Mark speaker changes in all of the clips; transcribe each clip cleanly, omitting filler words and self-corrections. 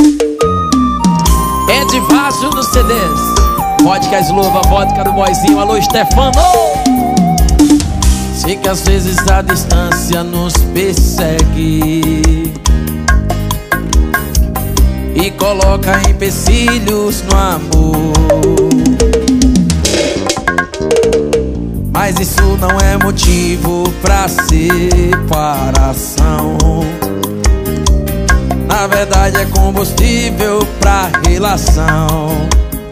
Speaker 1: Ed Vácio nos CDs. Vodka Slova, vodka do boizinho. Alô, Stefano. Sei que às vezes a distância nos persegue e coloca empecilhos no amor, mas isso não é motivo pra separação. Na verdade é combustível pra relação.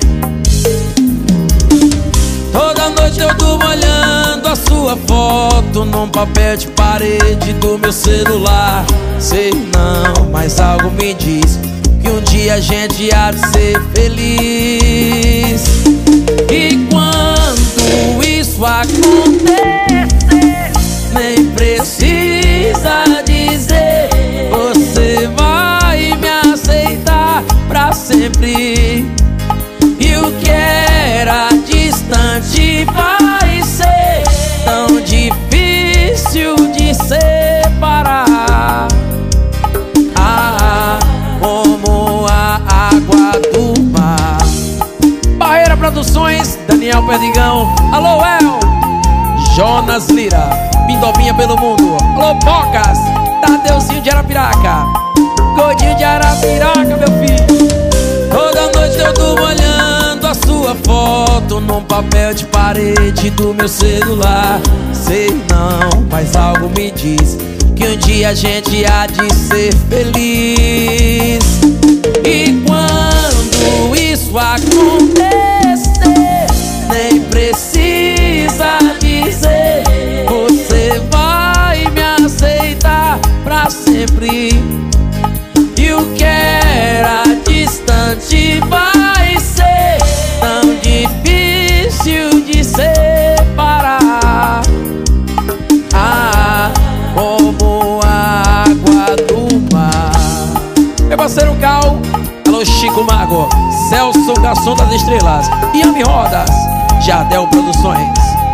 Speaker 1: Toda noite eu durmo olhando a sua foto num papel de parede do meu celular. Sei não, mas algo me diz que um dia a gente há de ser feliz. E quando isso acontecer, nem precisa dizer, você vai me aceitar pra sempre. E o que era distante vai ser tão difícil de separar, como a água do mar. Barreira Produções, Daniel Perdigão. Alô, El Jonas Lira, Pindovinha pelo mundo. Alô, Bocas, Tadeuzinho de Arapiraca, Godinho de Arapiraca, meu filho. Toda noite eu durmo olhando a sua foto num papel de parede do meu celular. Sei não, mas algo me diz que um dia a gente há de ser feliz. E quando isso acontecer, nem precisa dizer, você vai me aceitar pra sempre. E o que era distante vai ser tão difícil de separar, como a água do mar. Meu parceiro Cal, alô Chico Mago, Celso Garçom das Estrelas, Yami Rodas, Jardel Produções.